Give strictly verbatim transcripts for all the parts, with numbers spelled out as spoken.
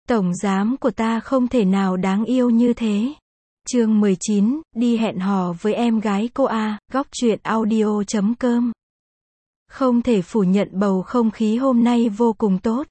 Tổng giám của ta không thể nào đáng yêu như thế. Chương mười chín, đi hẹn hò với em gái cô A, góc truyện audio chấm com. Không thể phủ nhận bầu không khí hôm nay vô cùng tốt.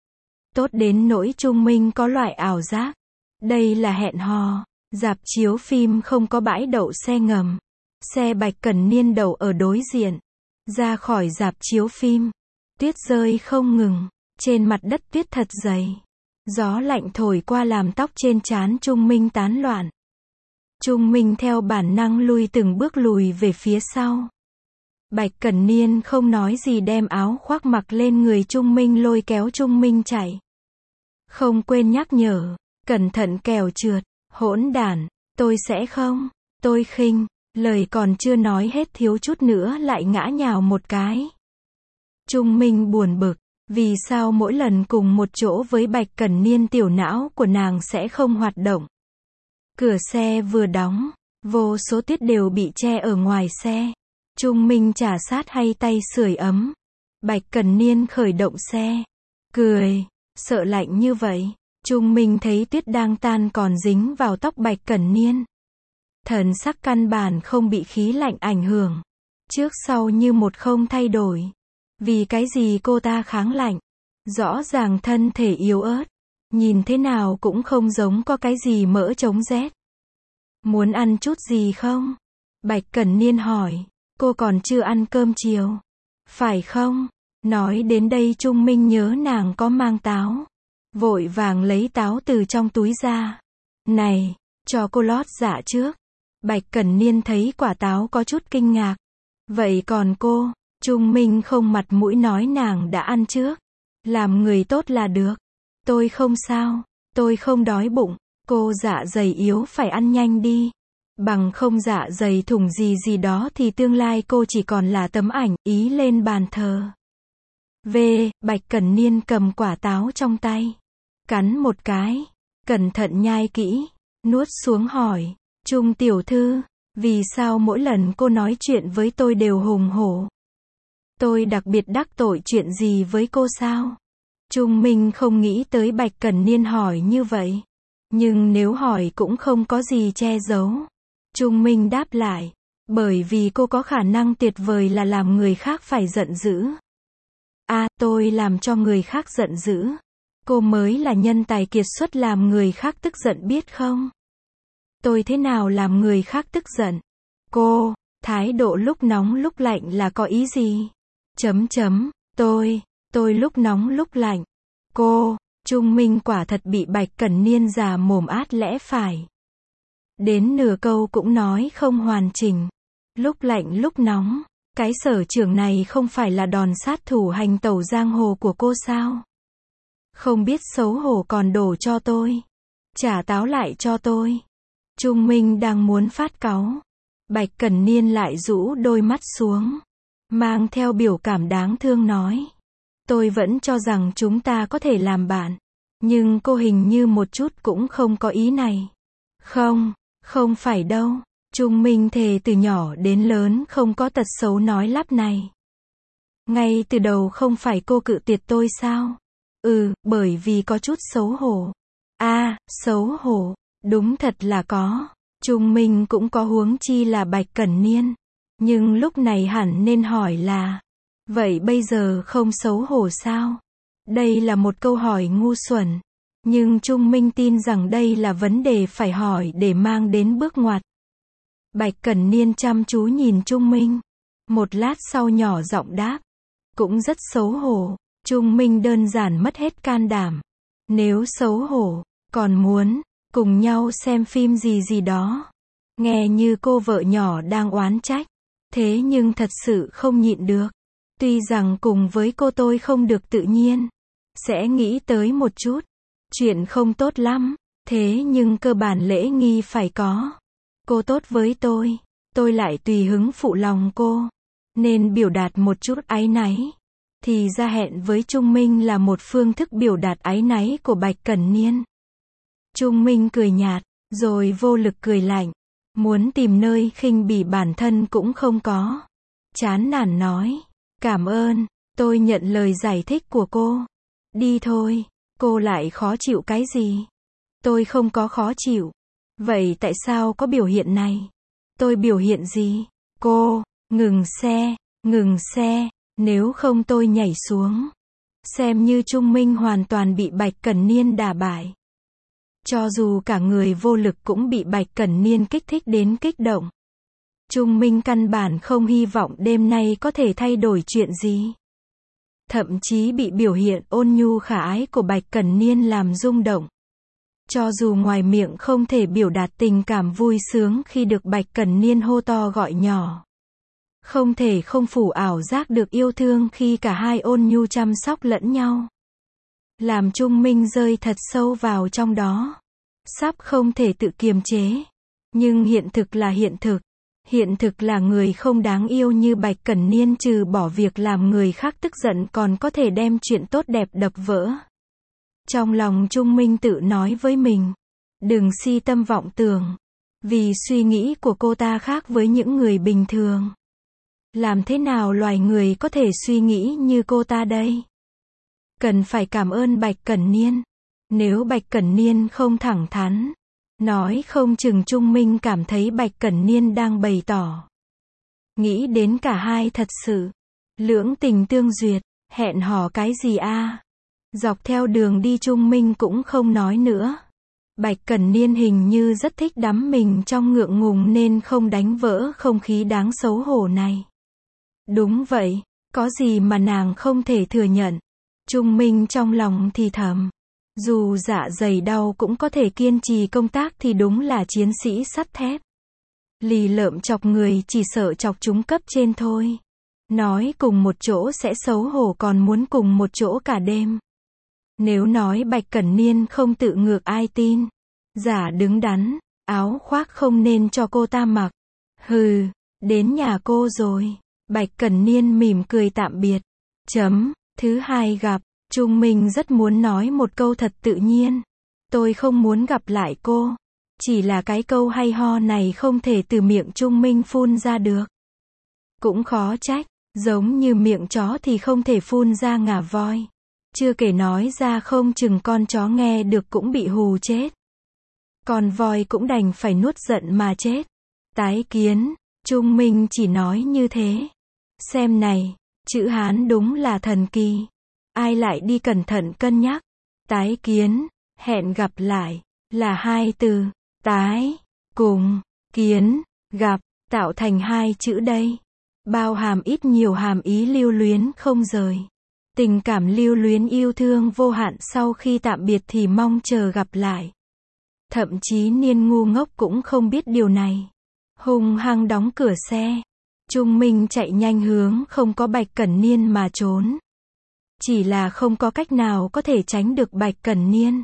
Tốt đến nỗi Trung Minh có loại ảo giác. Đây là hẹn hò. Rạp chiếu phim không có bãi đậu xe ngầm. Xe Bạch Cẩn Niên đậu ở đối diện. Ra khỏi rạp chiếu phim. Tuyết rơi không ngừng. Trên mặt đất tuyết thật dày. Gió lạnh thổi qua làm tóc trên trán Trung Minh tán loạn. Trung Minh theo bản năng lui từng bước lùi về phía sau. Bạch Cẩn Niên không nói gì đem áo khoác mặc lên người Trung Minh lôi kéo Trung Minh chạy. Không quên nhắc nhở, cẩn thận kẻo trượt, hỗn đản, tôi sẽ không, tôi khinh, lời còn chưa nói hết thiếu chút nữa lại ngã nhào một cái. Trung Minh buồn bực, vì sao mỗi lần cùng một chỗ với Bạch Cẩn Niên tiểu não của nàng sẽ không hoạt động. Cửa xe vừa đóng, vô số tuyết đều bị che ở ngoài xe. Trung Minh trà sát hay tay sưởi ấm. Bạch Cẩn Niên khởi động xe. Cười, sợ lạnh như vậy. Trung Minh thấy tuyết đang tan còn dính vào tóc Bạch Cẩn Niên. Thần sắc căn bản không bị khí lạnh ảnh hưởng. Trước sau như một không thay đổi. Vì cái gì cô ta kháng lạnh? Rõ ràng thân thể yếu ớt. Nhìn thế nào cũng không giống có cái gì mỡ chống rét. Muốn ăn chút gì không? Bạch Cẩn Niên hỏi. Cô còn chưa ăn cơm chiều. Phải không? Nói đến đây Trung Minh nhớ nàng có mang táo. Vội vàng lấy táo từ trong túi ra. Này, cho cô lót dạ trước. Bạch Cẩn Niên thấy quả táo có chút kinh ngạc. Vậy còn cô? Trung Minh không mặt mũi nói nàng đã ăn trước. Làm người tốt là được. Tôi không sao. Tôi không đói bụng. Cô dạ dày yếu phải ăn nhanh đi. Bằng không dạ dày thủng gì gì đó thì tương lai cô chỉ còn là tấm ảnh, ý lên bàn thờ. V. Bạch Cẩn Niên cầm quả táo trong tay. Cắn một cái. Cẩn thận nhai kỹ. Nuốt xuống hỏi. Trung tiểu thư, vì sao mỗi lần cô nói chuyện với tôi đều hùng hổ? Tôi đặc biệt đắc tội chuyện gì với cô sao? Trung Minh không nghĩ tới Bạch Cẩn Niên hỏi như vậy. Nhưng nếu hỏi cũng không có gì che giấu. Trung Minh đáp lại. Bởi vì cô có khả năng tuyệt vời là làm người khác phải giận dữ. À, tôi làm cho người khác giận dữ. Cô mới là nhân tài kiệt xuất làm người khác tức giận biết không? Tôi thế nào làm người khác tức giận? Cô, thái độ lúc nóng lúc lạnh là có ý gì? Chấm chấm, tôi, tôi lúc nóng lúc lạnh. Cô, Trung Minh quả thật bị Bạch Cẩn Niên già mồm át lẽ phải. Đến nửa câu cũng nói không hoàn chỉnh. Lúc lạnh lúc nóng, cái sở trưởng này không phải là đòn sát thủ hành tẩu giang hồ của cô sao? Không biết xấu hổ còn đổ cho tôi. Trả táo lại cho tôi. Trung Minh đang muốn phát cáu. Bạch Cẩn Niên lại rũ đôi mắt xuống. Mang theo biểu cảm đáng thương nói. Tôi vẫn cho rằng chúng ta có thể làm bạn. Nhưng cô hình như một chút cũng không có ý này. Không, không phải đâu. Trung Minh thề từ nhỏ đến lớn không có tật xấu nói lắp này. Ngay từ đầu không phải cô cự tuyệt tôi sao? Ừ, bởi vì có chút xấu hổ. À, xấu hổ. Đúng thật là có. Trung Minh cũng có huống chi là Bạch Cẩn Niên. Nhưng lúc này hẳn nên hỏi là. Vậy bây giờ không xấu hổ sao? Đây là một câu hỏi ngu xuẩn. Nhưng Trung Minh tin rằng đây là vấn đề phải hỏi để mang đến bước ngoặt. Bạch Cẩn Niên chăm chú nhìn Trung Minh. Một lát sau nhỏ giọng đáp. Cũng rất xấu hổ. Trung Minh đơn giản mất hết can đảm. Nếu xấu hổ, còn muốn cùng nhau xem phim gì gì đó. Nghe như cô vợ nhỏ đang oán trách. Thế nhưng thật sự không nhịn được. Tuy rằng cùng với cô tôi không được tự nhiên. Sẽ nghĩ tới một chút. Chuyện không tốt lắm. Thế nhưng cơ bản lễ nghi phải có. Cô tốt với tôi. Tôi lại tùy hứng phụ lòng cô. Nên biểu đạt một chút áy náy. Thì ra hẹn với Trung Minh là một phương thức biểu đạt áy náy của Bạch Cẩn Niên. Trung Minh cười nhạt. Rồi vô lực cười lạnh. Muốn tìm nơi khinh bỉ bản thân cũng không có. Chán nản nói. Cảm ơn. Tôi nhận lời giải thích của cô. Đi thôi. Cô lại khó chịu cái gì? Tôi không có khó chịu. Vậy tại sao có biểu hiện này? Tôi biểu hiện gì? Cô, ngừng xe, ngừng xe, nếu không tôi nhảy xuống. Xem như Trung Minh hoàn toàn bị Bạch Cẩn Niên đả bại. Cho dù cả người vô lực cũng bị Bạch Cẩn Niên kích thích đến kích động. Trung Minh căn bản không hy vọng đêm nay có thể thay đổi chuyện gì. Thậm chí bị biểu hiện ôn nhu khả ái của Bạch Cẩn Niên làm rung động. Cho dù ngoài miệng không thể biểu đạt tình cảm vui sướng khi được Bạch Cẩn Niên hô to gọi nhỏ. Không thể không phủ ảo giác được yêu thương khi cả hai ôn nhu chăm sóc lẫn nhau. Làm Trung Minh rơi thật sâu vào trong đó. Sắp không thể tự kiềm chế. Nhưng hiện thực là hiện thực. Hiện thực là người không đáng yêu như Bạch Cẩn Niên trừ bỏ việc làm người khác tức giận còn có thể đem chuyện tốt đẹp đập vỡ. Trong lòng Trung Minh tự nói với mình. Đừng si tâm vọng tưởng. Vì suy nghĩ của cô ta khác với những người bình thường. Làm thế nào loài người có thể suy nghĩ như cô ta đây? Cần phải cảm ơn Bạch Cẩn Niên. Nếu Bạch Cẩn Niên không thẳng thắn, nói không chừng Trung Minh cảm thấy Bạch Cẩn Niên đang bày tỏ. Nghĩ đến cả hai thật sự. Lưỡng tình tương duyệt, hẹn hò cái gì a? Dọc theo đường đi Trung Minh cũng không nói nữa. Bạch Cẩn Niên hình như rất thích đắm mình trong ngượng ngùng nên không đánh vỡ không khí đáng xấu hổ này. Đúng vậy, có gì mà nàng không thể thừa nhận. Trung Minh trong lòng thì thầm. Dù dạ dày đau cũng có thể kiên trì công tác thì đúng là chiến sĩ sắt thép. Lì lợm chọc người chỉ sợ chọc chúng cấp trên thôi. Nói cùng một chỗ sẽ xấu hổ còn muốn cùng một chỗ cả đêm. Nếu nói Bạch Cẩn Niên không tự ngược ai tin. Giả đứng đắn, áo khoác không nên cho cô ta mặc. Hừ, đến nhà cô rồi. Bạch Cẩn Niên mỉm cười tạm biệt. Chấm, thứ hai gặp, Trung Minh rất muốn nói một câu thật tự nhiên. Tôi không muốn gặp lại cô. Chỉ là cái câu hay ho này không thể từ miệng Trung Minh phun ra được. Cũng khó trách, giống như miệng chó thì không thể phun ra ngà voi. Chưa kể nói ra không chừng con chó nghe được cũng bị hù chết. Còn voi cũng đành phải nuốt giận mà chết. Tái kiến, Trung Minh chỉ nói như thế. Xem này, chữ Hán đúng là thần kỳ. Ai lại đi cẩn thận cân nhắc. Tái kiến, hẹn gặp lại, là hai từ, tái, cùng, kiến, gặp, tạo thành hai chữ đây. Bao hàm ít nhiều hàm ý lưu luyến không rời. Tình cảm lưu luyến yêu thương vô hạn sau khi tạm biệt thì mong chờ gặp lại. Thậm chí Niên ngu ngốc cũng không biết điều này. Hung hăng đóng cửa xe. Trung Minh chạy nhanh hướng không có Bạch Cẩn Niên mà trốn. Chỉ là không có cách nào có thể tránh được Bạch Cẩn Niên.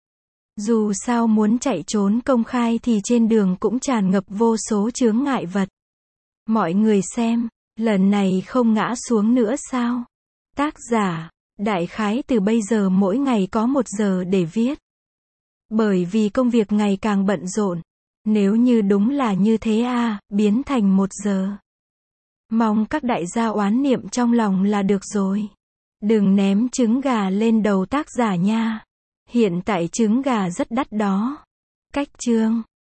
Dù sao muốn chạy trốn công khai thì trên đường cũng tràn ngập vô số chướng ngại vật. Mọi người xem, lần này không ngã xuống nữa sao? Tác giả, đại khái từ bây giờ mỗi ngày có một giờ để viết. Bởi vì công việc ngày càng bận rộn. Nếu như đúng là như thế à, biến thành một giờ. Mong các đại gia oán niệm trong lòng là được rồi. Đừng ném trứng gà lên đầu tác giả nha. Hiện tại trứng gà rất đắt đó. Cách chương